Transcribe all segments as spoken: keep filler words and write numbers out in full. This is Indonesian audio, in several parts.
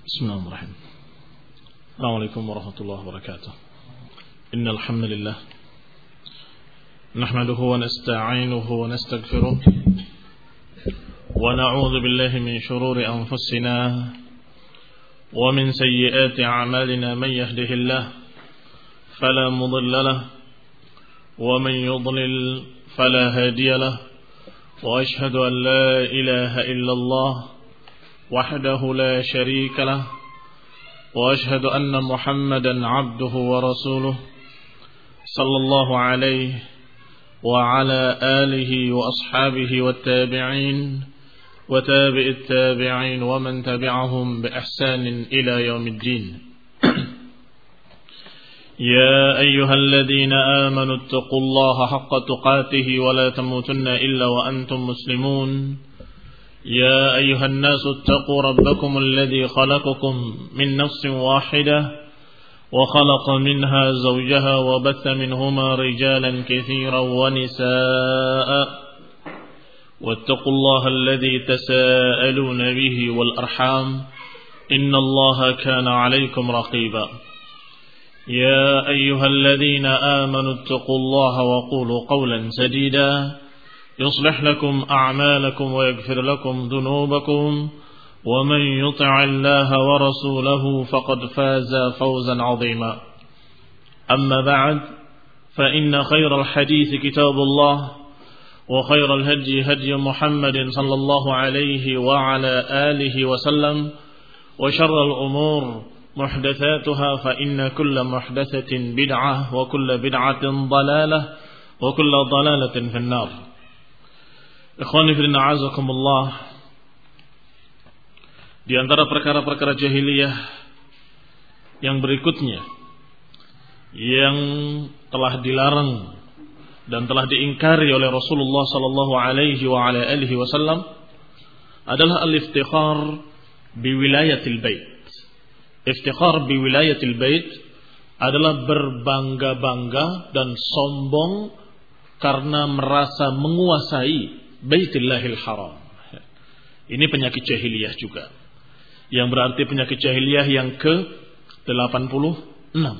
Bismillahirrahmanirrahim. Assalamualaikum warahmatullahi wabarakatuh. Innal hamdalillah nahmaduhu wa nasta'inuhu wa nastaghfiruh wa na'udzu billahi min shururi anfusina wa min sayyiati a'malina man yahdihillahu fala mudilla lahu wa man yudlil fala hadiya lahu wa ashhadu an la ilaha illallah وحده لا شريك له وأشهد أن محمدا عبده ورسوله صلى الله عليه وعلى آله وأصحابه والتابعين وتابع التابعين ومن تبعهم بإحسان إلى يوم الدين. يا أيها الذين آمنوا اتقوا الله حق تقاته ولا تموتن إلا وأنتم مسلمون. يا أيها الناس اتقوا ربكم الذي خلقكم من نفس واحدة وخلق منها زوجها وبث منهما رجالا كثيرا ونساء واتقوا الله الذي تساءلون به والأرحام إن الله كان عليكم رقيبا. يا أيها الذين آمنوا اتقوا الله وقولوا قولا سديدا يصلح لكم أعمالكم ويغفر لكم ذنوبكم ومن يطع الله ورسوله فقد فاز فوزا عظيما. أما بعد فإن خير الحديث كتاب الله وخير الهدي هدي محمد صلى الله عليه وعلى آله وسلم وشر الأمور محدثاتها فإن كل محدثة بدعة وكل بدعة ضلالة وكل ضلالة في النار. Ikhwani fillah azakumullah. Di antara perkara-perkara jahiliyah yang berikutnya yang telah dilarang dan telah diingkari oleh Rasulullah sallallahu alaihi wa ala alihi wasallam adalah al-iftikhar bi wilayatil bait. Iftikhar bi wilayatil bait adalah berbangga-bangga dan sombong karena merasa menguasai Baitillahil Haram. Ini penyakit jahiliyah juga, yang berarti penyakit jahiliyah yang ke delapan puluh enam.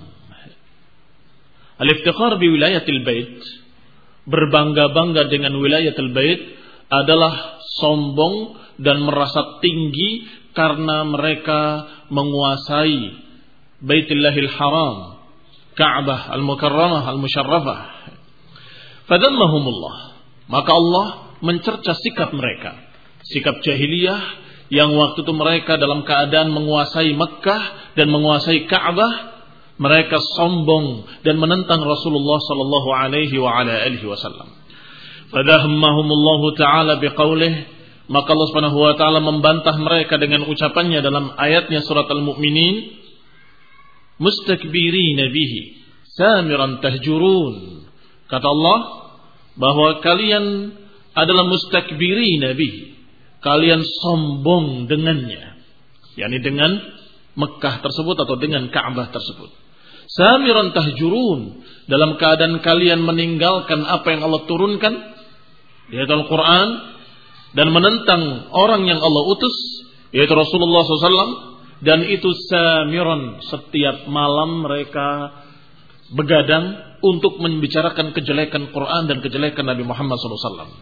Al-iftikhar bi wilayatil bait, berbangga-bangga dengan wilayatil bait, adalah sombong dan merasa tinggi karena mereka menguasai Baitillahil Haram, Ka'bah al-Mukarramah al-Musyarrafah. Fadammahumullah, maka Allah mencerca sikap mereka, sikap jahiliyah yang waktu itu mereka dalam keadaan menguasai Mekkah dan menguasai Ka'bah, mereka sombong dan menentang Rasulullah sallallahu alaihi wa ala alihi wasallam. Fadahammahumullahu taala biqaulih, maka Allah Subhanahu wa taala membantah mereka dengan ucapannya dalam ayatnya surat Al-Mu'minin, mustakbirina bihi samiran tahjurun. Kata Allah bahwa kalian adalah mustakbirina bihi, kalian sombong dengannya, yakni dengan Mekkah tersebut atau dengan Ka'bah tersebut. Samiran tahjurun, dalam keadaan kalian meninggalkan apa yang Allah turunkan di Al-Quran dan menentang orang yang Allah utus, yaitu Rasulullah shallallahu alaihi wasallam. Dan itu samiran, setiap malam mereka begadang untuk membicarakan kejelekan Quran dan kejelekan Nabi Muhammad shallallahu alaihi wasallam.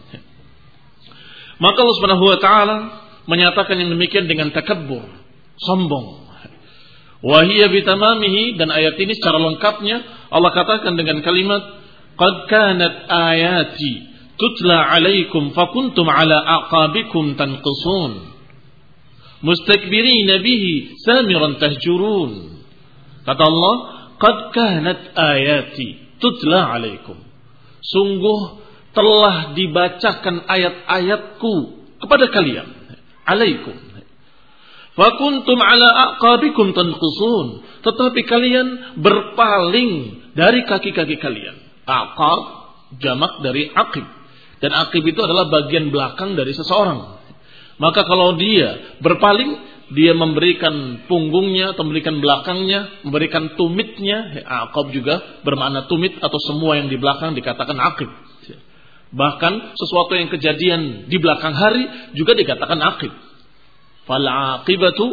Maka Allah Subhanahu wa taala menyatakan yang demikian dengan takabbur, sombong. Wa hiya bitamamihi, dan ayat ini secara lengkapnya Allah katakan dengan kalimat qad kanat ayati tutla alaikum fakuntum ala aqabikum tanqusun mustakbirina bihi samiran tahjurun. Kata Allah, qad kanat ayati tutla alaikum, sungguh telah dibacakan ayat-ayatku kepada kalian, alaikum. Fakuntum ala aqabikum tanqusun, tetapi kalian berpaling dari kaki-kaki kalian. Aqab jamak dari aqib, dan aqib itu adalah bagian belakang dari seseorang. Maka kalau dia berpaling, dia memberikan punggungnya atau memberikan belakangnya, memberikan tumitnya. Aqab juga bermakna tumit atau semua yang di belakang dikatakan aqib. Bahkan sesuatu yang kejadian di belakang hari juga dikatakan aqib. Fal aqibatu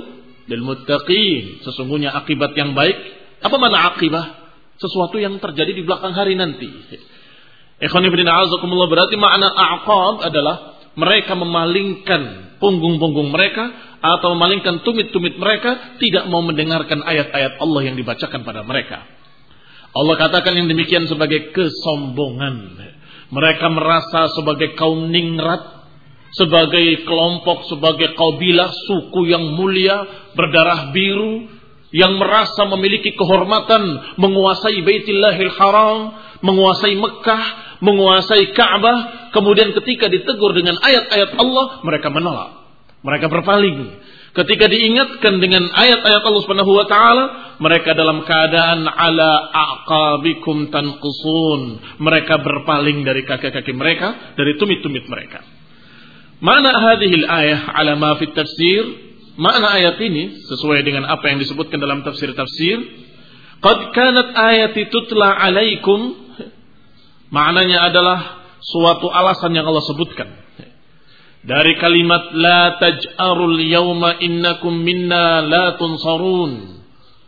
lil muttaqin. Sesungguhnya akibat yang baik. Apa makna akibah? Sesuatu yang terjadi di belakang hari nanti. Ikhwan fillah azakumullah, berarti makna aqab adalah mereka memalingkan punggung-punggung mereka atau memalingkan tumit-tumit mereka, tidak mau mendengarkan ayat-ayat Allah yang dibacakan pada mereka. Allah katakan yang demikian sebagai kesombongan. Mereka merasa sebagai kaum ningrat, sebagai kelompok, sebagai kabilah, suku yang mulia, berdarah biru, yang merasa memiliki kehormatan, menguasai Baitillahil Haram, menguasai Mekah, menguasai Ka'bah. Kemudian ketika ditegur dengan ayat-ayat Allah, mereka menolak, mereka berpaling. Ketika diingatkan dengan ayat-ayat Allah Subhanahu wa taala, mereka dalam keadaan ala aqabikum tanqusun. Mereka berpaling dari kaki-kaki mereka, dari tumit-tumit mereka. Makna hadhil ayah ala ma fi tafsir. Makna ayat ini sesuai dengan apa yang disebutkan dalam tafsir-tafsir. Qad kanat ayati tutla alaikum. Maknanya adalah suatu alasan yang Allah sebutkan. Dari kalimat la taj'arul yawma innakum minna la tunsarun.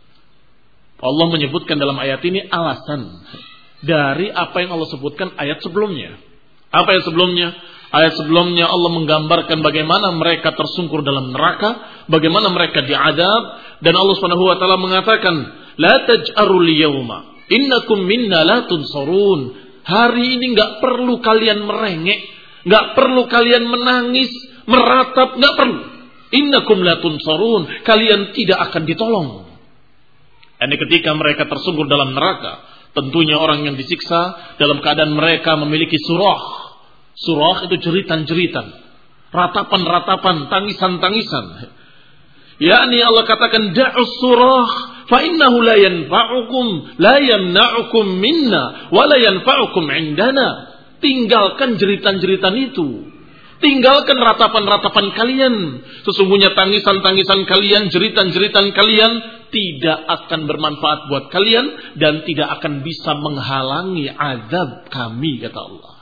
Allah menyebutkan dalam ayat ini alasan dari apa yang Allah sebutkan ayat sebelumnya. Apa yang sebelumnya? Ayat sebelumnya Allah menggambarkan bagaimana mereka tersungkur dalam neraka, bagaimana mereka diadab, dan Allah Subhanahu wa taala mengatakan, "La taj'arul yawma innakum minna la tunsarun." Hari ini enggak perlu kalian merengek, enggak perlu kalian menangis, meratap, enggak perlu. Innakum la tunsarun, kalian tidak akan ditolong. Ini ketika mereka tersungkur dalam neraka, tentunya orang yang disiksa dalam keadaan mereka memiliki surah. Surah itu jeritan-jeritan, ratapan-ratapan, tangisan-tangisan. Yakni Allah katakan da'us surah fa innahu la yanfa'ukum la yamna'ukum minna wa la yanfa'ukum 'indana. Tinggalkan jeritan-jeritan itu. Tinggalkan ratapan-ratapan kalian. Sesungguhnya tangisan-tangisan kalian, jeritan-jeritan kalian tidak akan bermanfaat buat kalian dan tidak akan bisa menghalangi azab kami, kata Allah.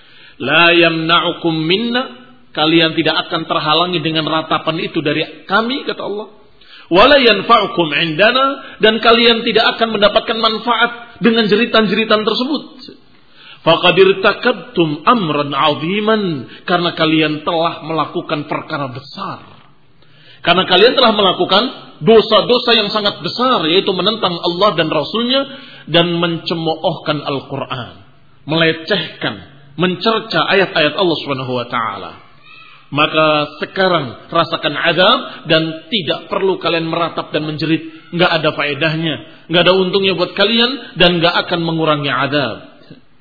La yamna'ukum minna, kalian tidak akan terhalangi dengan ratapan itu dari kami, kata Allah. Wala yanfa'ukum 'indana, dan kalian tidak akan mendapatkan manfaat dengan jeritan-jeritan tersebut. Faqad irtakabtum amran 'aziman, karena kalian telah melakukan perkara besar. Karena kalian telah melakukan dosa-dosa yang sangat besar, yaitu menentang Allah dan Rasulnya dan mencemoohkan Al-Quran, melecehkan, mencerca ayat-ayat Allah Subhanahu wa taala. Maka sekarang rasakan azab dan tidak perlu kalian meratap dan menjerit, enggak ada faedahnya, enggak ada untungnya buat kalian dan enggak akan mengurangi azab.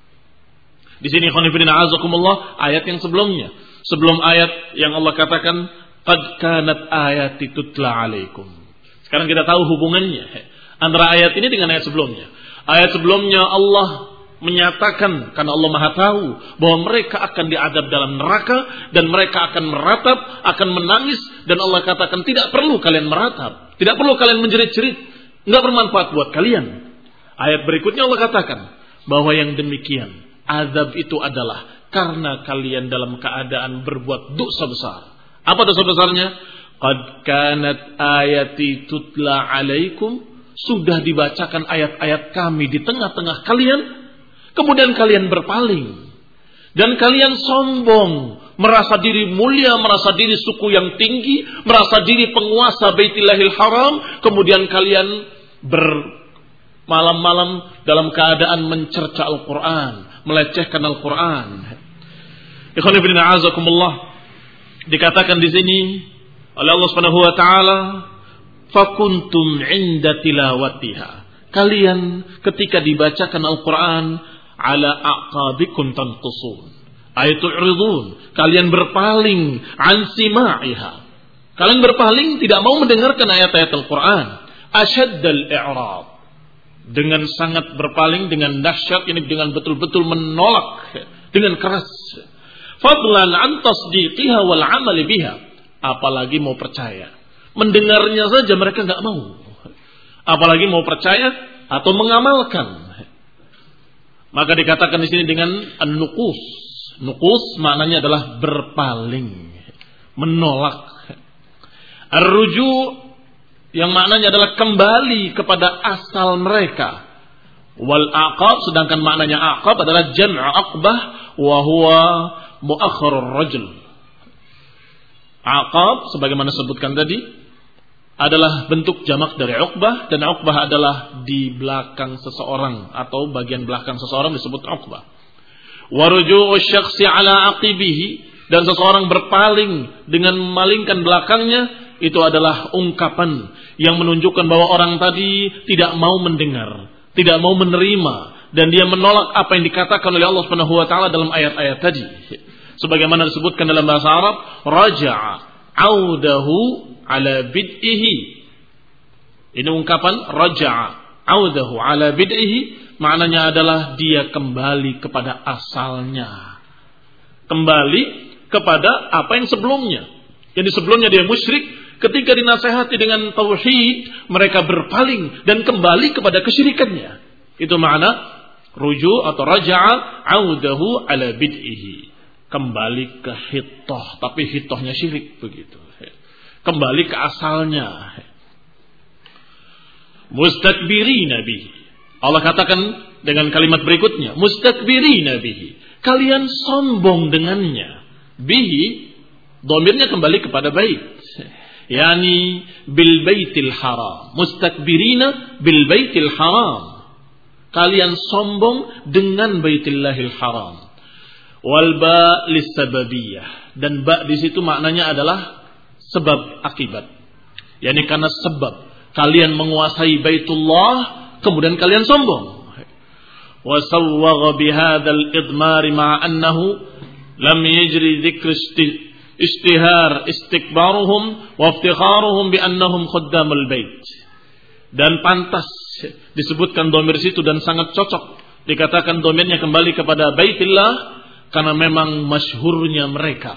Di sini khonifidina azakumullah, ayat yang sebelumnya, sebelum ayat yang Allah katakan qad kanat ayati tutla alaikum. Sekarang kita tahu hubungannya antara ayat ini dengan ayat sebelumnya. Ayat sebelumnya Allah menyatakan, karena Allah Maha tahu bahwa mereka akan diadab dalam neraka dan mereka akan meratap, akan menangis, dan Allah katakan tidak perlu kalian meratap, tidak perlu kalian menjerit-jerit, enggak bermanfaat buat kalian. Ayat berikutnya Allah katakan bahwa yang demikian azab itu adalah karena kalian dalam keadaan berbuat dosa besar. Apa dosa besarnya? Qad kanat ayati tutla alaikum, sudah dibacakan ayat-ayat kami di tengah-tengah kalian, kemudian kalian berpaling dan kalian sombong, merasa diri mulia, merasa diri suku yang tinggi, merasa diri penguasa Baitillahil Haram, kemudian kalian bermalam-malam dalam keadaan mencerca Al-Quran, melecehkan Al-Quran. Ikhwan fillah azakumullah, dikatakan di sini oleh Allah Subhanahu wa taala, fakuntum 'inda tilawatiha. Kalian ketika dibacakan Al-Quran ala aqabikum tanqusun, ay tu'ridun, kalian berpaling an sima'iha, kalian berpaling tidak mau mendengarkan ayat-ayat Al-Quran. Asyaddal i'rab, dengan sangat berpaling, dengan dahsyat, ini dengan betul-betul menolak dengan keras. Fadlan an tasdiqiha wal 'amali biha, apalagi mau percaya, mendengarnya saja mereka enggak mau, apalagi mau percaya atau mengamalkan. Maka dikatakan di sini dengan an-nuqus. Nuqus maknanya adalah berpaling, menolak. Ar-ruju' yang maknanya adalah kembali kepada asal mereka. Wal aqab, sedangkan maknanya aqab adalah jam'u aqbah wa huwa muakhkharur rajul. Aqab sebagaimana sebutkan tadi adalah bentuk jamak dari uqbah, dan uqbah adalah di belakang seseorang atau bagian belakang seseorang disebut uqbah. Wa ruju'u syakhsi ala aqibihi, dan seseorang berpaling dengan memalingkan belakangnya, itu adalah ungkapan yang menunjukkan bahwa orang tadi tidak mau mendengar, tidak mau menerima, dan dia menolak apa yang dikatakan oleh Allah Subhanahu wa taala dalam ayat-ayat tadi. Sebagaimana disebutkan dalam bahasa Arab, raja'a audahu ala bid'ihi. Ini ungkapan raja'a audahu ala bid'ihi, maknanya adalah dia kembali kepada asalnya. Kembali kepada apa yang sebelumnya. Jadi sebelumnya dia musyrik, ketika dinasehati dengan tauhid, mereka berpaling dan kembali kepada kesyirikannya. Itu makna ruju' atau raja'a audahu ala bid'ihi. Kembali ke hitoh, tapi hitohnya syirik begitu. Kembali ke asalnya. Mustakbirina bihi. Allah katakan dengan kalimat berikutnya, mustakbirina bihi. Kalian sombong dengannya. Bihi, dhamirnya kembali kepada bait. Yani bil baitil haram. Mustakbirina bil baitil haram. Kalian sombong dengan baitillahil haram. Wal ba lisababiyah, dan ba di situ maknanya adalah sebab akibat. Yani karena sebab kalian menguasai Baitullah, kemudian kalian sombong. Wa sawwagha bihadzal idmar ma annahu lam yajri dzikr istihar istikbaruhum wa iftikharuhum bi annahum khuddamul bait. Dan pantas disebutkan dhamir situ dan sangat cocok dikatakan dhamirnya kembali kepada Baitillah, karena memang masyhurnya mereka,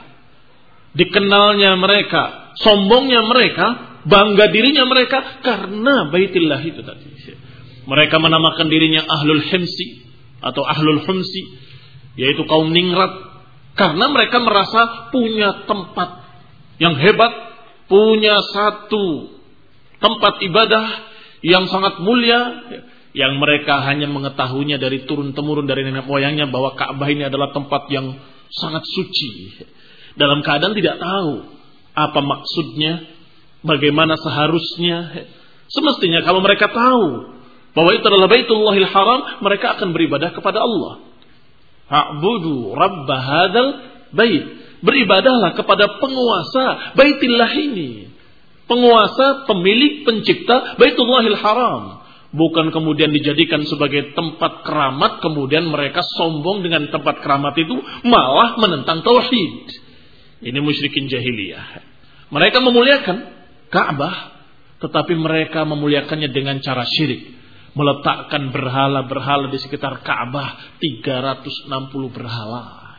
dikenalnya mereka, sombongnya mereka, bangga dirinya mereka karena Baitillah itu tadi. Mereka menamakan dirinya Ahlul Himsi atau Ahlul Humsi, yaitu kaum ningrat, karena mereka merasa punya tempat yang hebat, punya satu tempat ibadah yang sangat mulia, yang mereka hanya mengetahuinya dari turun-temurun dari nenek moyangnya, bahwa Ka'bah ini adalah tempat yang sangat suci. Dalam keadaan tidak tahu apa maksudnya, bagaimana seharusnya. Semestinya kalau mereka tahu bahwa itu adalah Baitullahil Haram, mereka akan beribadah kepada Allah. A'budu rabba hadzal bait. Beribadahlah kepada penguasa Baitillah ini. Penguasa, pemilik, pencipta Baitullahil Haram. Bukan kemudian dijadikan sebagai tempat keramat, kemudian mereka sombong dengan tempat keramat itu, malah menentang tauhid. Ini musyrikin jahiliyah. Mereka memuliakan Ka'bah, tetapi mereka memuliakannya dengan cara syirik. Meletakkan berhala-berhala di sekitar Ka'bah, tiga ratus enam puluh berhala.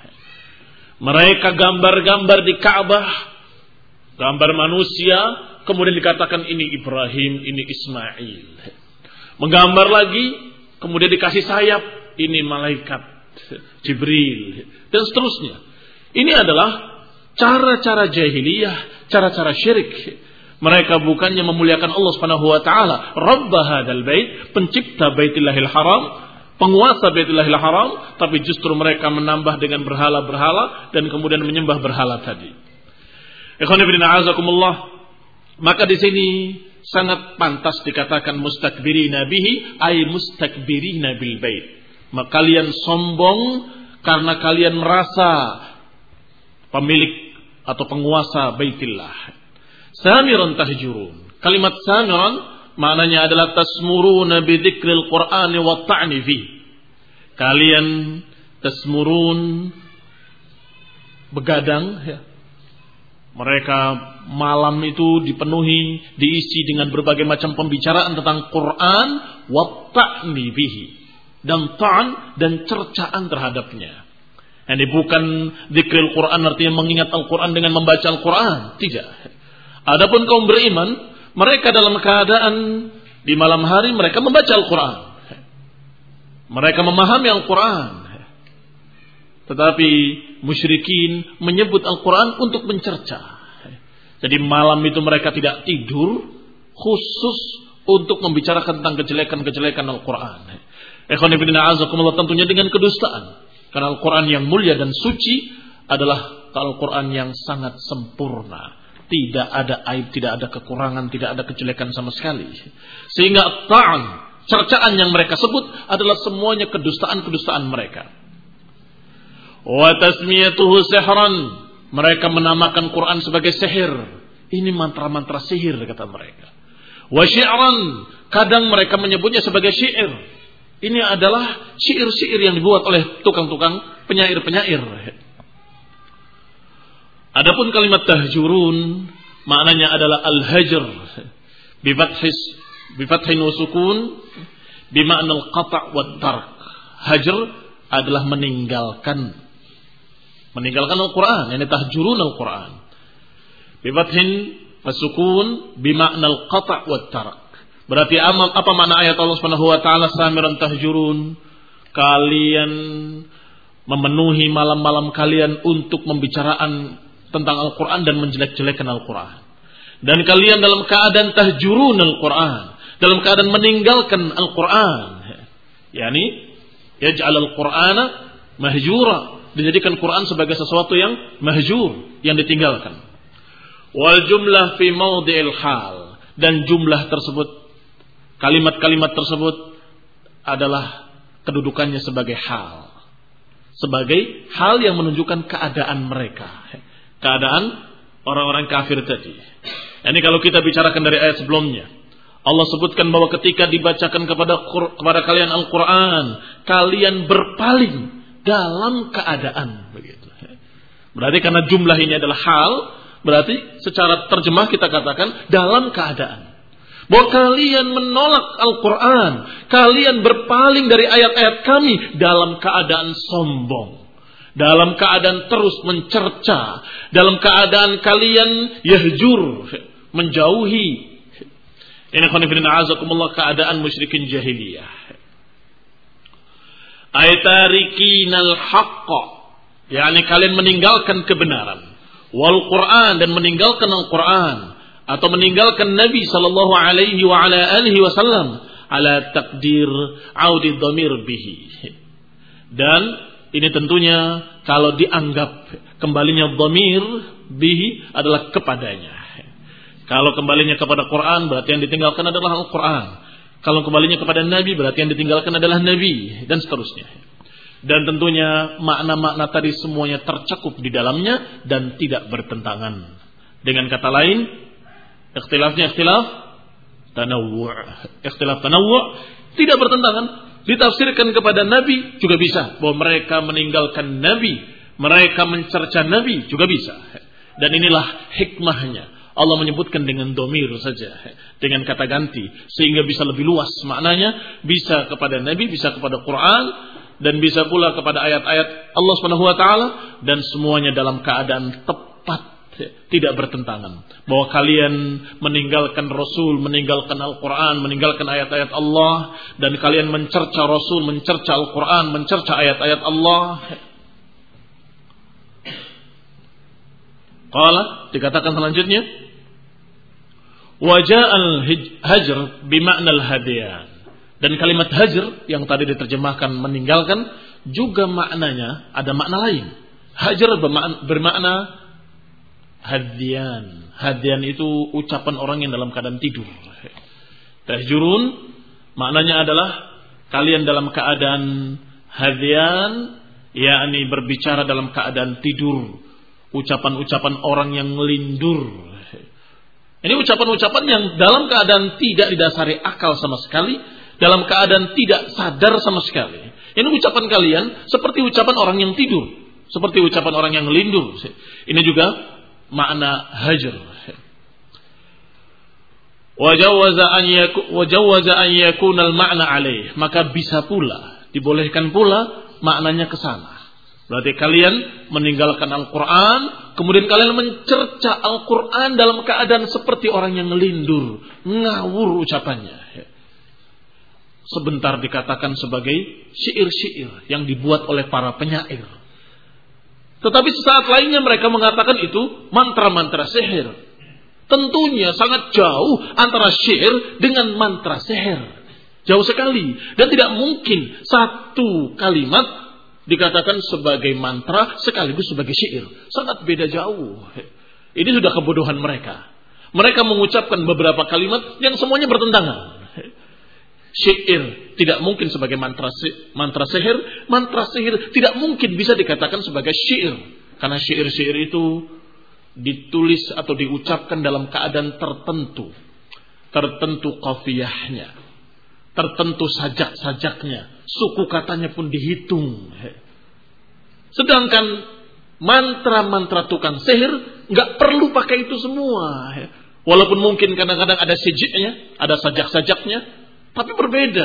Mereka gambar-gambar di Ka'bah, gambar manusia, kemudian dikatakan ini Ibrahim, ini Ismail. Menggambar lagi, kemudian dikasih sayap, ini malaikat Jibril, dan seterusnya. Ini adalah cara-cara jahiliyah, cara-cara syirik. Mereka bukannya memuliakan Allah Subhanahu wa taala, Rabb hadzal bait, pencipta Baitillahil Haram, penguasa Baitillahil Haram, tapi justru mereka menambah dengan berhala-berhala dan kemudian menyembah berhala tadi. Ikhwan fillah a'azakumullah. Maka di sini sangat pantas dikatakan mustakbirina bihi, ay mustakbirina bil bait. Maka kalian sombong karena kalian merasa pemilik atau penguasa Baitillah. Samiran tahjurun. Kalimat samiran maknanya adalah tasmuruna bi dzikril Qur'ani wa ta'ni fi. Kalian tasmurun, begadang ya. Mereka malam itu dipenuhi, diisi dengan berbagai macam pembicaraan tentang Quran, wa ta'ni bihi, dan ta'n dan cercaan terhadapnya. Ini bukan dzikril Quran artinya mengingat Al-Quran dengan membaca Al-Quran, tidak. Adapun kaum beriman, mereka dalam keadaan di malam hari mereka membaca Al-Quran, mereka memahami Al-Quran. Tetapi musyrikin menyebut Al-Quran untuk mencerca. Jadi malam itu mereka tidak tidur, khusus untuk membicarakan tentang kejelekan-kejelekan Al-Quran. Ikhwan fillah azakumullah, tentunya dengan kedustaan. Karena Al-Quran yang mulia dan suci adalah Al-Quran yang sangat sempurna. Tidak ada aib, tidak ada kekurangan, tidak ada kejelekan sama sekali. Sehingga ta'an, cercaan yang mereka sebut adalah semuanya kedustaan-kedustaan mereka. Wa tasmiyatuhu sihran, mereka menamakan Quran sebagai sihir. Ini mantra-mantra sihir kata mereka. Wa syi'ran, kadang mereka menyebutnya sebagai syair. Ini adalah syair-syair yang dibuat oleh tukang-tukang penyair-penyair. Adapun kalimat tahjurun maknanya adalah al-hajr bi fathis bi fathin wa sukun bi ma'na al-qata' wa tark. Hajr adalah meninggalkan meninggalkan Al-Qur'an, yani tahjurun Al-Qur'an. Bi fathin wa sukun bi ma'na al-qata' wa tark. Berarti apa makna ayat Allah Subhanahu wa taala samiran tahjurun? Kalian memenuhi malam-malam kalian untuk pembicaraan tentang Al-Quran dan menjelek-jelekan Al-Quran. Dan kalian dalam keadaan tahjurun Al-Quran, dalam keadaan meninggalkan Al-Quran. Yani yaj'al Al-Qur'ana mahjura, dijadikan Quran sebagai sesuatu yang mahjur, yang ditinggalkan. Wal jumlah fi mawdi'il hal, dan jumlah tersebut, kalimat-kalimat tersebut adalah kedudukannya sebagai hal, sebagai hal yang menunjukkan keadaan mereka, keadaan orang-orang kafir tadi. Ini kalau kita bicarakan dari ayat sebelumnya, Allah sebutkan bahwa ketika dibacakan kepada kepada kalian Al-Quran, kalian berpaling dalam keadaan begitu. Berarti karena jumlah ini adalah hal, berarti secara terjemah kita katakan dalam keadaan bahwa kalian menolak Al-Quran, kalian berpaling dari ayat-ayat kami dalam keadaan sombong, dalam keadaan terus mencerca, dalam keadaan kalian yahjur, menjauhi. Ini khonifidin a'azakumullah, keadaan musyrikin jahiliyah. Aytarikinal haqqa, yakni kalian meninggalkan kebenaran, wal Quran, dan meninggalkan Al-Quran, atau meninggalkan Nabi sallallahu alaihi wa ala alihi wasallam ala takdir audi dhamir bihi. Dan ini tentunya kalau dianggap kembalinya dhamir bihi adalah kepadanya. Kalau kembalinya kepada Quran berarti yang ditinggalkan adalah Al-Quran. Kalau kembalinya kepada Nabi berarti yang ditinggalkan adalah Nabi, dan seterusnya. Dan tentunya makna-makna tadi semuanya tercakup di dalamnya dan tidak bertentangan. Dengan kata lain, ikhtilafnya ikhtilaf tanawwu'. Ikhtilaf tanawwu' tidak bertentangan. Ditafsirkan kepada Nabi juga bisa, bahwa mereka meninggalkan Nabi, mereka mencerca Nabi juga bisa. Dan inilah hikmahnya. Allah menyebutkan dengan domir saja, dengan kata ganti, sehingga bisa lebih luas maknanya, bisa kepada Nabi, bisa kepada Quran, dan bisa pula kepada ayat-ayat Allah Subhanahu wa taala, dan semuanya dalam keadaan tepat, tidak bertentangan. Bahwa kalian meninggalkan Rasul, meninggalkan Al-Quran, meninggalkan ayat-ayat Allah, dan kalian mencerca Rasul, mencerca Al-Quran, mencerca ayat-ayat Allah. Qala, dikatakan selanjutnya, waja'al hajr bima'nal hadiyan. Dan kalimat hajr yang tadi diterjemahkan meninggalkan juga maknanya ada makna lain. Hajr bermakna, bermakna hadiyan. Hadiyan itu ucapan orang yang dalam keadaan tidur. Tahjurun maknanya adalah kalian dalam keadaan hadiyan, yakni berbicara dalam keadaan tidur. Ucapan-ucapan orang yang melindur. Ini ucapan-ucapan yang dalam keadaan tidak didasari akal sama sekali, dalam keadaan tidak sadar sama sekali. Ini ucapan kalian seperti ucapan orang yang tidur, seperti ucapan orang yang melindur. Ini juga makna hajr. Wajawaza an yakuna al-ma'na alaih, maka bisa pula, dibolehkan pula maknanya ke sana. Berarti kalian meninggalkan Al-Quran, kemudian kalian mencerca Al-Quran dalam keadaan seperti orang yang ngelindur, ngawur ucapannya. Sebentar dikatakan sebagai syair-syair yang dibuat oleh para penyair. Tetapi sesaat lainnya mereka mengatakan itu mantra-mantra sihir. Tentunya sangat jauh antara syair dengan mantra sihir. Jauh sekali. Dan tidak mungkin satu kalimat dikatakan sebagai mantra sekaligus sebagai syair. Sangat beda jauh. Ini sudah kebodohan mereka. Mereka mengucapkan beberapa kalimat yang semuanya bertentangan. Syair tidak mungkin sebagai mantra mantra sihir, mantra sihir tidak mungkin bisa dikatakan sebagai syair, karena syair-syair itu ditulis atau diucapkan dalam keadaan tertentu, tertentu qafiyahnya, tertentu sajak-sajaknya, suku katanya pun dihitung. Sedangkan mantra-mantra tukang sihir nggak perlu pakai itu semua, walaupun mungkin kadang-kadang ada sijiknya, ada sajak-sajaknya. Tapi berbeda.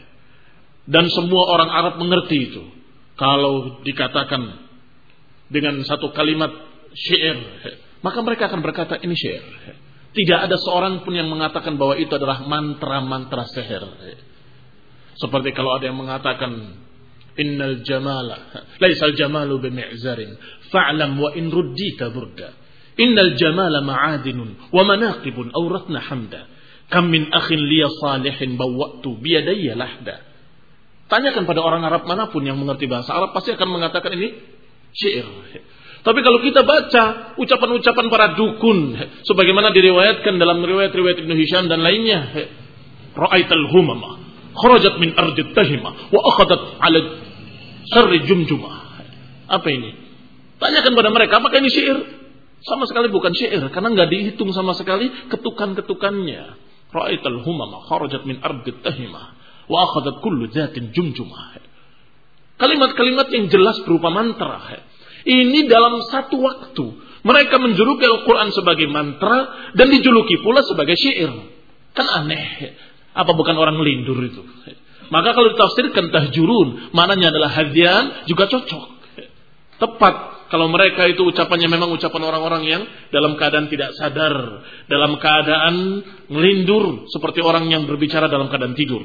Dan semua orang Arab mengerti itu. Kalau dikatakan dengan satu kalimat syair, maka mereka akan berkata ini syair. Tidak ada seorang pun yang mengatakan bahwa itu adalah mantra-mantra sihir. Seperti kalau ada yang mengatakan innal jamala laisal jamalu bimi'zarin fa'lam wa in ruddita burda. Innal jamala ma'adinun wa manaqibun awratna hamda. Kam min akhin liya salihin bawwatu biyadayya lahda. Tanyakan pada orang Arab manapun yang mengerti bahasa Arab pasti akan mengatakan ini syair. Tapi kalau kita baca ucapan-ucapan para dukun sebagaimana diriwayatkan dalam riwayat-riwayat Ibnu Hisham dan lainnya, ra'aital humama kharajat min ardit tahima wa akhadat 'ala syarri jumjumah. Apa ini? Tanyakan pada mereka apakah ini syair? Sama sekali bukan syair karena enggak dihitung sama sekali ketukan-ketukannya. Ra'aital humama kharajat min ardit tahimah wa akhadat kullu dzatin jumjumah. Kalimat-kalimat yang jelas berupa mantra. Ini dalam satu waktu mereka menjuluki Al-Quran sebagai mantra dan dijuluki pula sebagai syair. Kan aneh. Apa bukan orang lindur itu? Maka kalau ditafsirkan tahjurun, maknanya adalah hadian, juga cocok. Tepat. Kalau mereka itu ucapannya memang ucapan orang-orang yang dalam keadaan tidak sadar, dalam keadaan ngelindur, seperti orang yang berbicara dalam keadaan tidur.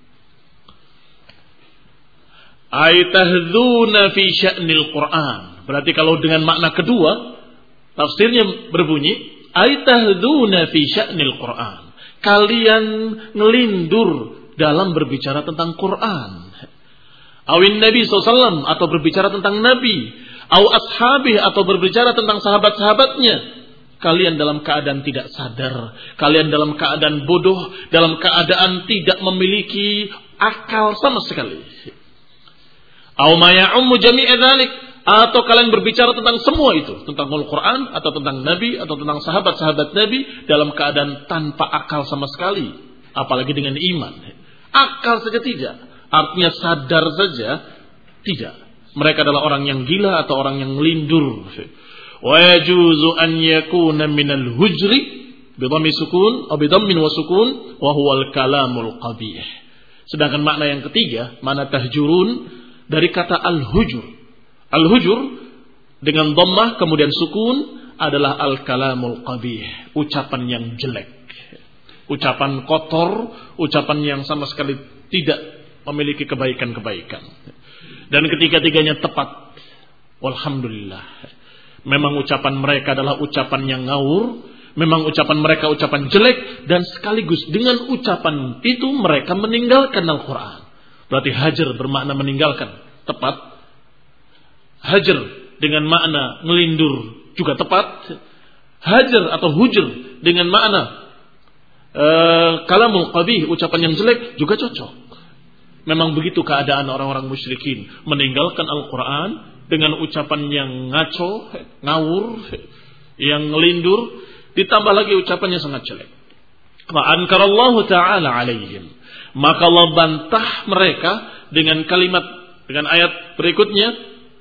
Aitahduna fi sya'nil Qur'an. Berarti kalau dengan makna kedua, tafsirnya berbunyi aitahduna fi sya'nil Qur'an. Kalian ngelindur dalam berbicara tentang Quran. Awin Nabi sallallahu alaihi wasallam atau berbicara tentang Nabi. Au ashabih atau berbicara tentang sahabat-sahabatnya. Kalian dalam keadaan tidak sadar. Kalian dalam keadaan bodoh. Dalam keadaan tidak memiliki akal sama sekali. Au ma ya'ummu jami'a dzalik. Atau kalian berbicara tentang semua itu. Tentang Al-Quran atau tentang Nabi atau tentang sahabat-sahabat Nabi. Dalam keadaan tanpa akal sama sekali. Apalagi dengan iman. Akal saja tidak. Artinya sadar saja tidak. Mereka adalah orang yang gila atau orang yang melindur. Wa yajuzu an yakuna minal hujri bidhammi sukun atau bidhammin wa sukun wa huwal kalamul qabih. Sedangkan makna yang ketiga, makna tahjurun dari kata al-hujur. Al-hujur dengan dhammah kemudian sukun adalah al-kalamul qabih, ucapan yang jelek. Ucapan kotor, ucapan yang sama sekali tidak memiliki kebaikan-kebaikan. Dan ketiga-tiganya tepat. Walhamdulillah. Memang ucapan mereka adalah ucapan yang ngawur. Memang ucapan mereka ucapan jelek. Dan sekaligus dengan ucapan itu mereka meninggalkan Al-Quran. Berarti hajar bermakna meninggalkan. Tepat. Hajar dengan makna ngelindur juga tepat. Hajar atau hujur dengan makna uh, kalamul qabih, ucapan yang jelek juga cocok. Memang begitu keadaan orang-orang musyrikin. Meninggalkan Al-Quran dengan ucapan yang ngaco, ngawur, yang ngelindur. Ditambah lagi ucapannya sangat jelek. Ma'ankarallahu ta'ala alaihim. Maka Allah bantah mereka dengan kalimat, dengan ayat berikutnya.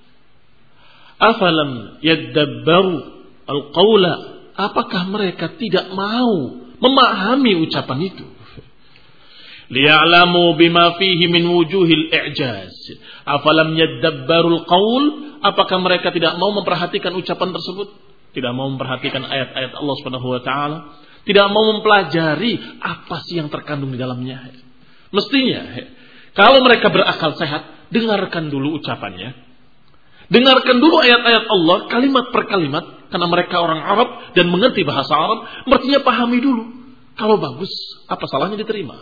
Afalam yaddabbaru al-qawla. Apakah mereka tidak mau memahami ucapan itu? Liya'lamu bima fihi min wujuhil i'jaz. Afalam yaddabbarul qaul? Apakah mereka tidak mau memperhatikan ucapan tersebut? Tidak mau memperhatikan ayat-ayat Allah Subhanahu wa taala? Tidak mau mempelajari apa sih yang terkandung di dalamnya? Mestinya kalau mereka berakal sehat, dengarkan dulu ucapannya. Dengarkan dulu ayat-ayat Allah kalimat per kalimat, karena mereka orang Arab dan mengerti bahasa Arab, mestinya pahami dulu. Kalau bagus, apa salahnya diterima?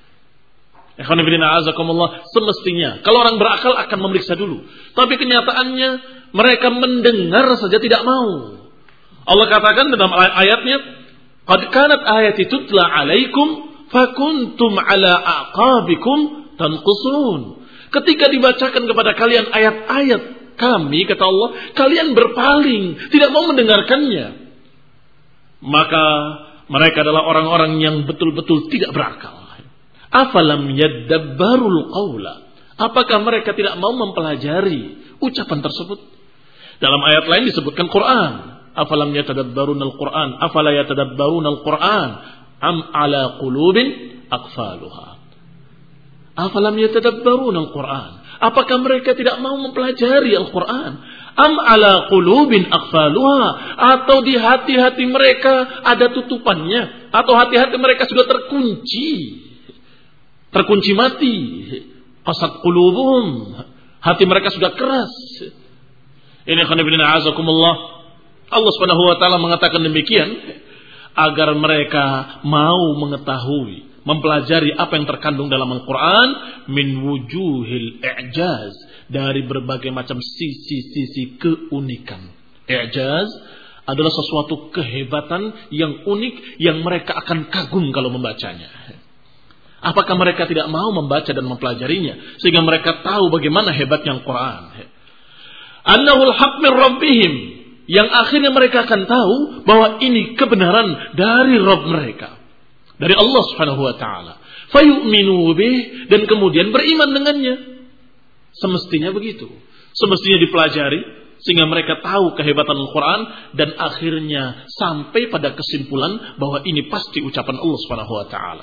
Semestinya kalau orang berakal akan memeriksa dulu. Tapi kenyataannya mereka mendengar saja tidak mau. Allah katakan dalam ayatnya, qad kanat ayati tutla alaikum fakuntum ala aqabikum tanqusun. Ketika dibacakan kepada kalian ayat-ayat kami, kata Allah, kalian berpaling, tidak mau mendengarkannya. Maka mereka adalah orang-orang yang betul-betul tidak berakal. Afalam yaddabbarul qawla. Apakah mereka tidak mau mempelajari ucapan tersebut? Dalam ayat lain disebutkan Quran. Afalam yatadabbarunal Quran. Afala yatadabbarunal Quran. Am ala qulubin aqfaluha. Afalam yatadabbarunal Quran. Apakah mereka tidak mau mempelajari Al-Quran? Am ala qulubin aqfaluha. Atau di hati-hati mereka ada tutupannya. Atau hati-hati mereka sudah terkunci. Terkunci mati. Qasat qulubuhum. Hati mereka sudah keras. Ini khonibina azakumullah. Allah subhanahu wa ta'ala mengatakan demikian. Agar mereka mau mengetahui, mempelajari apa yang terkandung dalam Al-Quran. Min wujuhil i'jaz. Dari berbagai macam sisi-sisi keunikan. I'jaz adalah sesuatu kehebatan yang unik. Yang mereka akan kagum kalau membacanya. Apakah mereka tidak mau membaca dan mempelajarinya sehingga mereka tahu bagaimana hebatnya Al-Quran? Annahul haq min rabbihim, yang akhirnya mereka akan tahu bahwa ini kebenaran dari Rabb mereka, dari Allah Subhanahu wa taala. Fayu'minu bih, dan kemudian beriman dengannya. Semestinya begitu. Semestinya dipelajari sehingga mereka tahu kehebatan Al-Quran dan akhirnya sampai pada kesimpulan bahwa ini pasti ucapan Allah Subhanahu wa taala.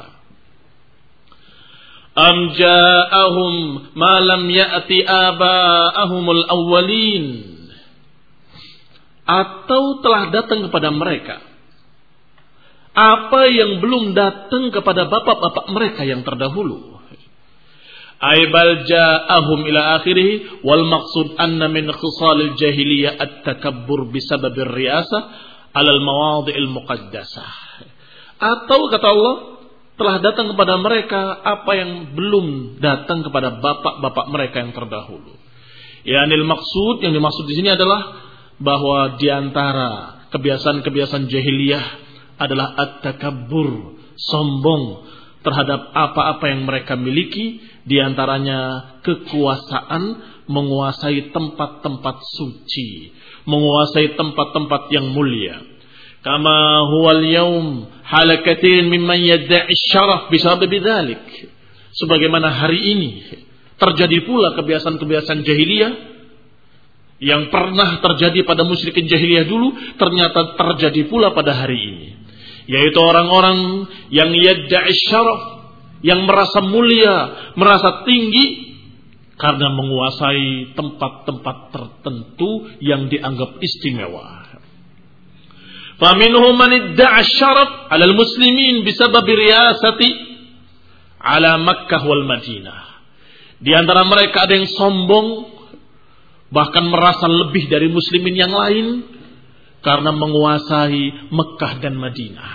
Am ja'ahum ma lam ya'ti aba'ahumul awwalin. Atau telah datang kepada mereka apa yang belum datang kepada bapak-bapak mereka yang terdahulu. Aibal ja'ahum ila akhirih. Wal maqsud anna min khisalil jahiliyah at-takabbur bisababir riyasah alal mawadhi'il muqaddasah. Atau kata Allah, telah datang kepada mereka apa yang belum datang kepada bapak-bapak mereka yang terdahulu. Yanil maksud, yang dimaksud di sini adalah bahwa di antara kebiasaan-kebiasaan jahiliyah adalah at-takabbur, sombong terhadap apa-apa yang mereka miliki, di antaranya kekuasaan, menguasai tempat-tempat suci, menguasai tempat-tempat yang mulia. Kama huwal yaum halakatin mimman yadda'i syaraf bisabab dzalik. Sebagaimana hari ini terjadi pula kebiasaan-kebiasaan jahiliyah yang pernah terjadi pada musyrikin jahiliyah dulu, ternyata terjadi pula pada hari ini. Yaitu orang-orang yang yadda'i syaraf, yang merasa mulia, merasa tinggi karena menguasai tempat-tempat tertentu yang dianggap istimewa. Faminhum man idda'a syaraf 'ala al-muslimin bisabab riyasati 'ala Makkah wal Madinah. Di antara mereka ada yang sombong, bahkan merasa lebih dari muslimin yang lain karena menguasai Mekah dan Madinah.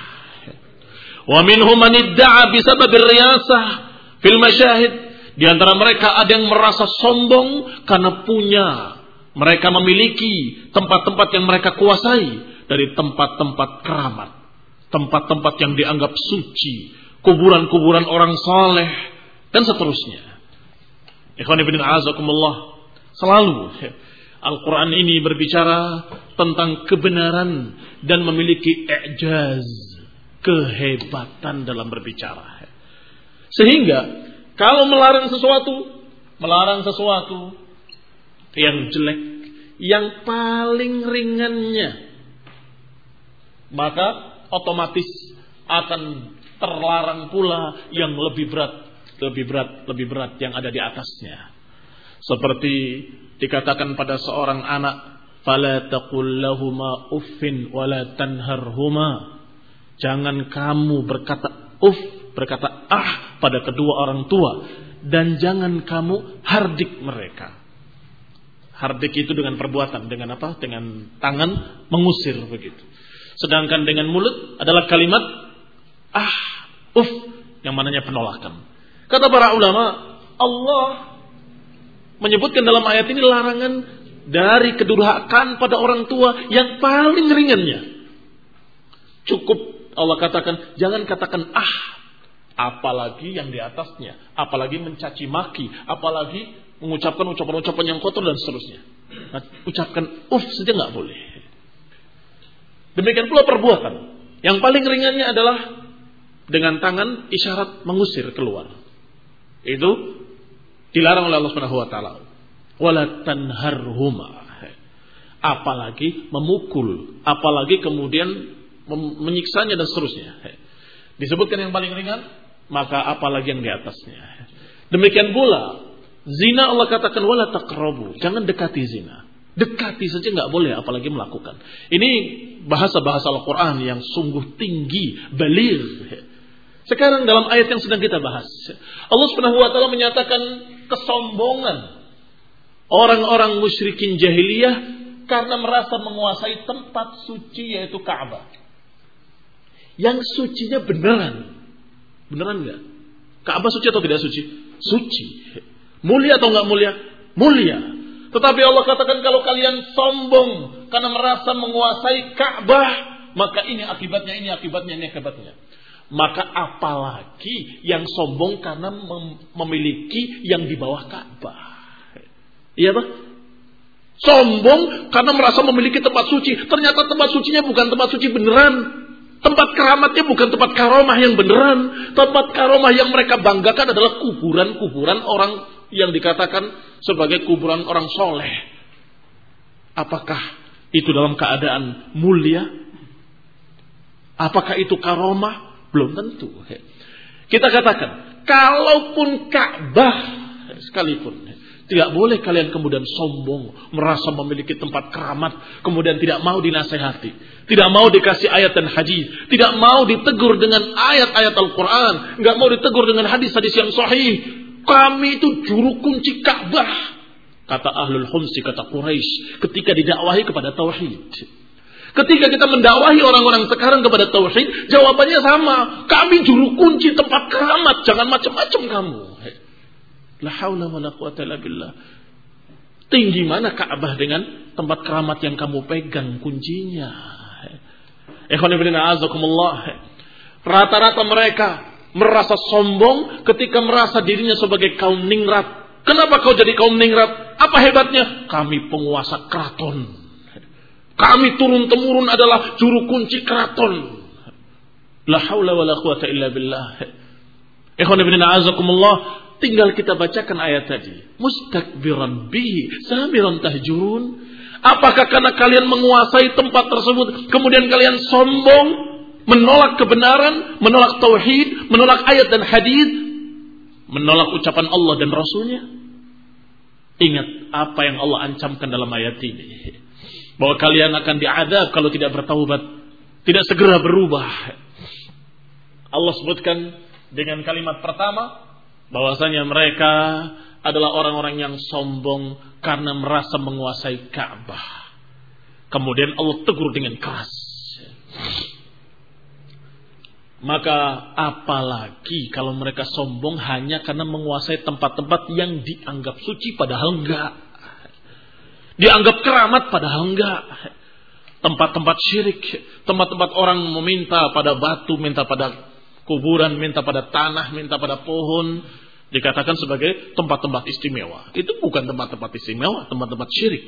Wa minhum man idda'a bisabab riyasah fil masyahid. Di antara mereka ada yang merasa sombong karena punya, mereka memiliki tempat-tempat yang mereka kuasai dari tempat-tempat keramat, tempat-tempat yang dianggap suci, kuburan-kuburan orang saleh dan seterusnya. Ikhwan fillah azakumullah, selalu Al-Quran ini berbicara tentang kebenaran dan memiliki i'jaz, kehebatan dalam berbicara. Sehingga kalau melarang sesuatu, melarang sesuatu yang jelek, yang paling ringannya, maka otomatis akan terlarang pula yang lebih berat, lebih berat, lebih berat yang ada di atasnya. Seperti dikatakan pada seorang anak, fala taqul lahuma uffin wala tanharhuma. Jangan kamu berkata uff, berkata ah pada kedua orang tua, dan jangan kamu hardik mereka. Hardik itu dengan perbuatan, dengan apa? Dengan tangan mengusir begitu. Sedangkan dengan mulut adalah kalimat ah, uf, yang mananya penolakan. Kata para ulama, Allah menyebutkan dalam ayat ini larangan dari kedurhakaan pada orang tua yang paling ringannya. Cukup Allah katakan, jangan katakan ah, apalagi yang di atasnya, apalagi mencaci maki, apalagi mengucapkan ucapan-ucapan yang kotor dan seterusnya. Nah, ucapkan uf saja nggak boleh. Demikian pula perbuatan. Yang paling ringannya adalah dengan tangan isyarat mengusir keluar. Itu dilarang oleh Allah Subhanahu wa taala. Wala tanharhuma. Apalagi memukul, apalagi kemudian menyiksanya dan seterusnya. Disebutkan yang paling ringan, maka apalagi yang di atasnya. Demikian pula zina Allah katakan wala taqrabu, jangan dekati zina. Dekati saja enggak boleh apalagi melakukan. Ini bahasa-bahasa Al-Qur'an yang sungguh tinggi, baligh. Sekarang dalam ayat yang sedang kita bahas, Allah Subhanahu wa taala menyatakan kesombongan orang-orang musyrikin jahiliyah karena merasa menguasai tempat suci yaitu Ka'bah. Yang sucinya beneran. Beneran enggak? Ka'bah suci atau tidak suci? Suci. Mulia atau enggak mulia? Mulia. Tetapi Allah katakan kalau kalian sombong karena merasa menguasai Ka'bah, maka ini akibatnya, ini akibatnya, ini akibatnya. Maka apalagi yang sombong karena mem- memiliki yang di bawah Ka'bah. Iya Pak? Sombong karena merasa memiliki tempat suci. Ternyata tempat sucinya bukan tempat suci beneran. Tempat keramatnya bukan tempat karomah yang beneran. Tempat karomah yang mereka banggakan adalah kuburan-kuburan orang yang dikatakan sebagai kuburan orang soleh. Apakah itu dalam keadaan mulia? Apakah itu karomah? Belum tentu. Kita katakan, kalaupun Ka'bah sekalipun, tidak boleh kalian kemudian sombong, merasa memiliki tempat keramat, kemudian tidak mau dinasehati, tidak mau dikasih ayat dan hadis, tidak mau ditegur dengan ayat-ayat Al-Quran, nggak mau ditegur dengan hadis-hadis yang sahih. Kami itu juru kunci Ka'bah, kata Ahlul Humsi, kata Quraisy, ketika didakwahi kepada tauhid. Ketika kita mendakwahi orang-orang sekarang kepada tauhid, jawabannya sama. Kami juru kunci tempat keramat, jangan macam-macam kamu. La haula wala quwata illa billah. Tinggi mana Ka'bah dengan tempat keramat yang kamu pegang kuncinya? Ikhwan fillah azakumullah. Rata-rata mereka merasa sombong ketika merasa dirinya sebagai kaum ningrat. Kenapa kau jadi kaum ningrat? Apa hebatnya? Kami penguasa keraton. Kami turun-temurun adalah juru kunci keraton. La haula wala quwata illa billah. Ikhwan fillah azakumullah. Tinggal kita bacakan ayat tadi. Mustakbiran bihi samiran tahjurun. Apakah karena kalian menguasai tempat tersebut, kemudian kalian sombong, menolak kebenaran, menolak tauhid, menolak ayat dan hadis, menolak ucapan Allah dan Rasulnya? Ingat apa yang Allah ancamkan dalam ayat ini. Bahwa kalian akan diadab kalau tidak bertaubat, tidak segera berubah. Allah sebutkan dengan kalimat pertama, bahwasanya mereka adalah orang-orang yang sombong karena merasa menguasai Ka'bah. Kemudian Allah tegur dengan keras. Maka apalagi kalau mereka sombong hanya karena menguasai tempat-tempat yang dianggap suci padahal enggak. Dianggap keramat padahal enggak. Tempat-tempat syirik, tempat-tempat orang meminta pada batu, minta pada kuburan, minta pada tanah, minta pada pohon, dikatakan sebagai tempat-tempat istimewa. Itu bukan tempat-tempat istimewa, tempat-tempat syirik.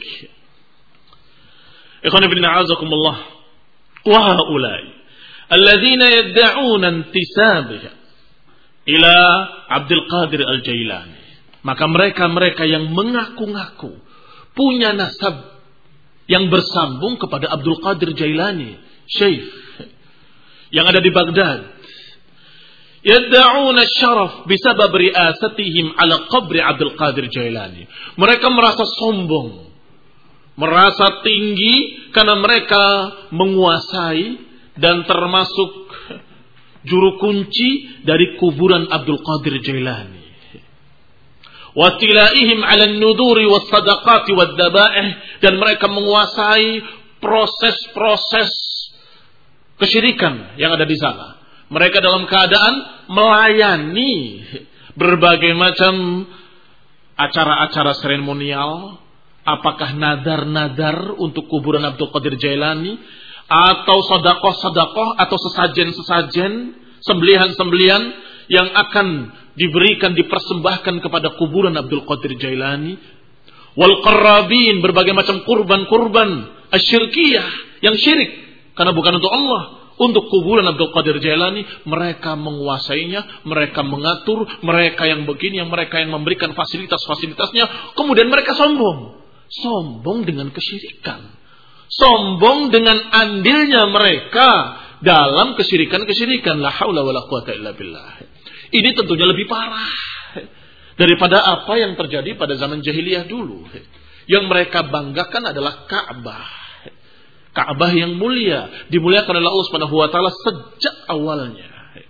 Ikhwan fillah a'azakumullah. Wa haula'i alladzina yad'una intisabaha ila Abdul Qadir Al-Jailani. Maka mereka-mereka yang mengaku-ngaku punya nasab yang bersambung kepada Abdul Qadir Jailani, syekh yang ada di Baghdad. Yad'una syaraf bisabab ri'asatihim ala qabri Abdul Qadir Jailani. Mereka merasa sombong, merasa tinggi karena mereka menguasai dan termasuk juru kunci dari kuburan Abdul Qadir Jailani. wa tilaihim 'ala an-nuduri was-sadaqati wad-daba'ih, dan mereka menguasai proses-proses kesyirikan yang ada di sana. Mereka dalam keadaan melayani berbagai macam acara-acara seremonial, apakah nadar-nadar untuk kuburan Abdul Qadir Jailani, atau sedekah-sedekah, atau sesajen-sesajen, sembelihan-sembelihan yang akan diberikan, dipersembahkan kepada kuburan Abdul Qadir Jailani. Wal qarrabin, berbagai macam kurban-kurban asyirkiyah yang syirik karena bukan untuk Allah, untuk kuburan Abdul Qadir Jailani. Mereka menguasainya, mereka mengatur, mereka yang begini, yang mereka yang memberikan fasilitas-fasilitasnya. Kemudian mereka sombong, sombong dengan kesyirikan, sombong dengan andilnya mereka dalam kesyirikan-kesyirikan. La haula wala quwata illa billah. Ini tentunya lebih parah daripada apa yang terjadi pada zaman jahiliyah dulu. Yang mereka banggakan adalah Ka'bah. Ka'bah yang mulia, dimuliakan oleh Allah Subhanahu wa taala sejak awalnya.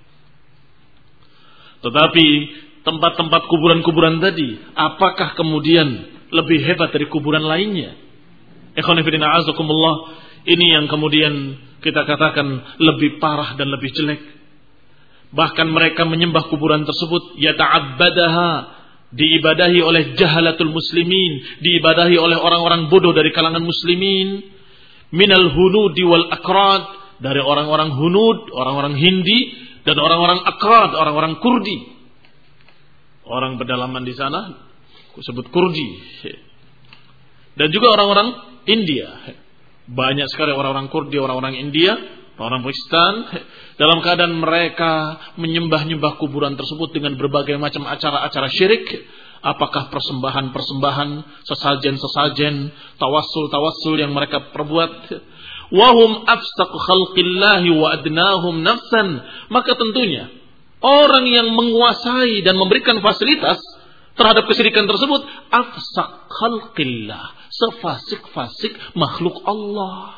Tetapi tempat-tempat kuburan-kuburan tadi, apakah kemudian lebih hebat dari kuburan lainnya? Ikhwan fillah a'azakumullah, ini yang kemudian kita katakan lebih parah dan lebih jelek. Bahkan mereka menyembah kuburan tersebut, yata'abbadaha, diibadahi oleh jahalatul muslimin, diibadahi oleh orang-orang bodoh dari kalangan muslimin, minal hunudi wal akrad, dari orang-orang hunud, orang-orang Hindi, dan orang-orang akrad, orang-orang Kurdi. Orang pedalaman di sana disebut Kurdi. Dan juga orang-orang India. Banyak sekali orang-orang Kurdi, orang-orang India, orang Pakistan, dalam keadaan mereka menyembah-nyembah kuburan tersebut dengan berbagai macam acara-acara syirik. Apakah persembahan-persembahan, sesajen-sesajen, tawassul-tawassul yang mereka perbuat. Wahum afsaqu khalqillahi wa adnahum nafsan. Maka tentunya orang yang menguasai dan memberikan fasilitas terhadap kesyirikan tersebut, afsaq khalqillah, sefasik-fasik makhluk Allah.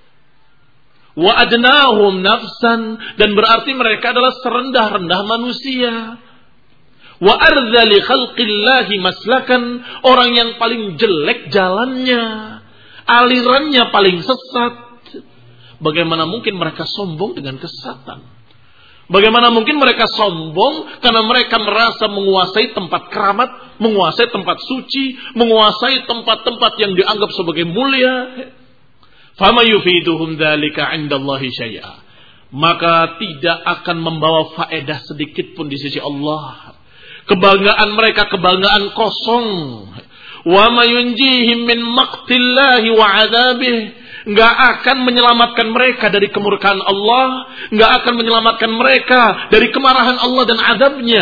Wa adnahum nafsan, dan berarti mereka adalah serendah-rendah manusia. Wa ardhali khalqillahi maslakan, orang yang paling jelek jalannya, alirannya paling sesat. Bagaimana mungkin mereka sombong dengan kesesatan? Bagaimana mungkin mereka sombong karena mereka merasa menguasai tempat keramat, menguasai tempat suci, menguasai tempat-tempat yang dianggap sebagai mulia. Fama yufiduhum dzalika 'indallahi syai'a. Maka tidak akan membawa faedah sedikit pun di sisi Allah. Kebanggaan mereka kebanggaan kosong. Wa ma yunjihim min maqtillahi wa 'adzabih. Enggak akan menyelamatkan mereka dari kemurkaan Allah, enggak akan menyelamatkan mereka dari kemarahan Allah dan azabnya.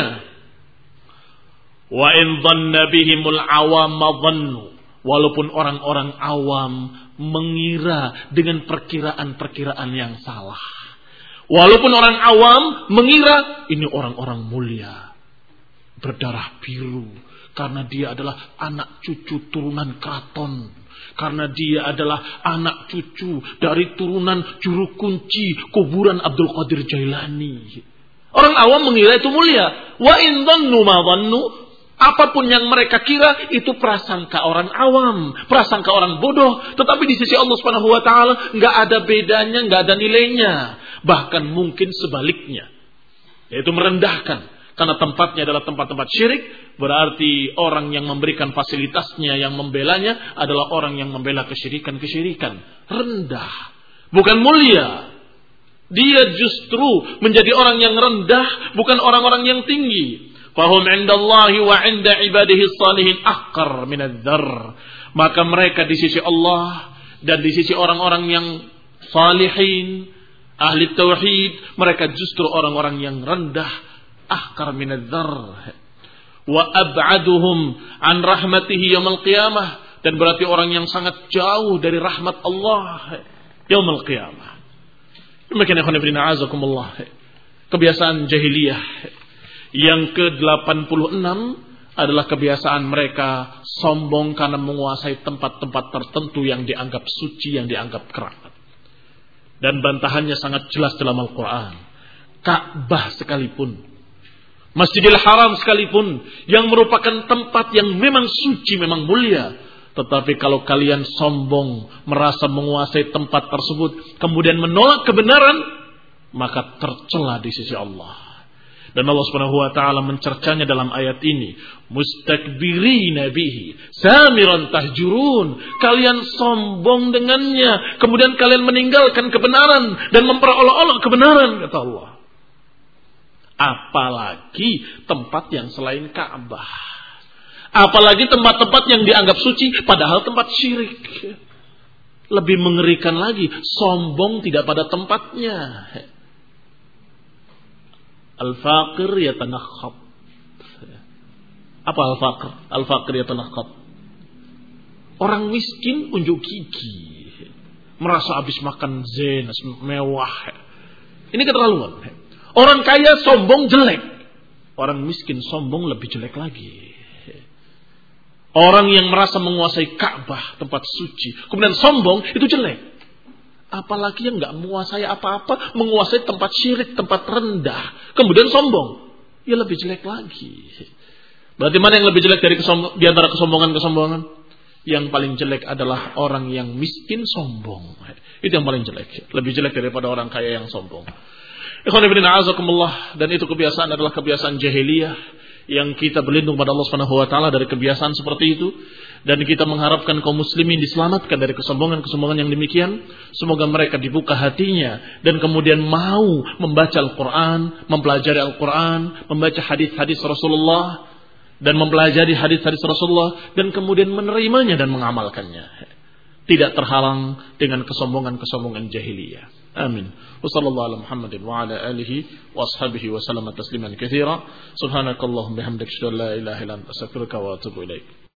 Wa in dhanna bihimul awam dhannu. Walaupun orang-orang awam mengira dengan perkiraan-perkiraan yang salah. Walaupun orang awam mengira ini orang-orang mulia, berdarah biru, karena dia adalah anak cucu turunan keraton, karena dia adalah anak cucu dari turunan juru kunci kuburan Abdul Qadir Jailani. Orang awam mengira itu mulia. Wa in dhannu ma dhannu, apapun yang mereka kira itu prasangka orang awam, prasangka orang bodoh. Tetapi di sisi Allah Subhanahu wa taala enggak ada bedanya, enggak ada nilainya. Bahkan mungkin sebaliknya, yaitu merendahkan. Karena tempatnya adalah tempat-tempat syirik, berarti orang yang memberikan fasilitasnya, yang membelanya adalah orang yang membela kesyirikan-kesyirikan. Rendah, bukan mulia. Dia justru menjadi orang yang rendah, bukan orang-orang yang tinggi. Fahum indallahi wa inda ibadihi salihin ahqar minadh-dzarr. Maka mereka di sisi Allah dan di sisi orang-orang yang salihin, ahli tauhid, mereka justru orang-orang yang rendah, ahqar minadh-dzarr. Wa ab'aduhum an rahmatihi yaumil qiyamah, dan berarti orang yang sangat jauh dari rahmat Allah yaumil qiyamah. Demikian ikhwan fillah azakumullah. Kebiasaan jahiliyah yang ke delapan puluh enam adalah kebiasaan mereka sombong karena menguasai tempat-tempat tertentu yang dianggap suci, yang dianggap keramat. Dan bantahannya sangat jelas dalam Al-Quran. Ka'bah sekalipun Masjidil Haram sekalipun yang merupakan tempat yang memang suci, memang mulia. Tetapi kalau kalian sombong, merasa menguasai tempat tersebut, kemudian menolak kebenaran, maka tercela di sisi Allah. Dan Allah Subhanahu wa taala mencercanya dalam ayat ini, mustakbirina bihi samiran tahjurun. Kalian sombong dengannya, kemudian kalian meninggalkan kebenaran dan memperolok-olok kebenaran, kata Allah. Apalagi tempat yang selain Ka'bah. Apalagi tempat-tempat yang dianggap suci padahal tempat syirik. Lebih mengerikan lagi, sombong tidak pada tempatnya. Al-faqir yatanakhab. Apa al-faqir? Al-faqir yatanakhab. Orang miskin unjuk gigi. Merasa habis makan zen, mewah. Ini keterlaluan. Orang kaya sombong jelek. Orang miskin sombong lebih jelek lagi. Orang yang merasa menguasai Ka'bah, tempat suci, kemudian sombong, itu jelek. Apalagi yang gak menguasai apa-apa, menguasai tempat syirik, tempat rendah, kemudian sombong. Ya lebih jelek lagi. Berarti mana yang lebih jelek dari kesom- di antara kesombongan-kesombongan? Yang paling jelek adalah orang yang miskin sombong. Itu yang paling jelek. Lebih jelek daripada orang kaya yang sombong. Ikhwan fillah a'azakumullah, dan itu kebiasaan adalah kebiasaan jahiliyah yang kita berlindung pada Allah Subhanahu wa taala dari kebiasaan seperti itu, dan kita mengharapkan kaum muslimin diselamatkan dari kesombongan-kesombongan yang demikian. Semoga mereka dibuka hatinya dan kemudian mau membaca Al-Qur'an, mempelajari Al-Qur'an, membaca hadis-hadis Rasulullah dan mempelajari hadis-hadis Rasulullah dan kemudian menerimanya dan mengamalkannya. Tidak terhalang dengan kesombongan-kesombongan jahiliyah. Amin. Wa sallallahu ala Muhammadin wa ala alihi wa ashabihi wa sallama tasliman katsira. Subhanakallahumma bihamdika asyhadu an la ilaha illa anta astaghfiruka wa atubu ilaik.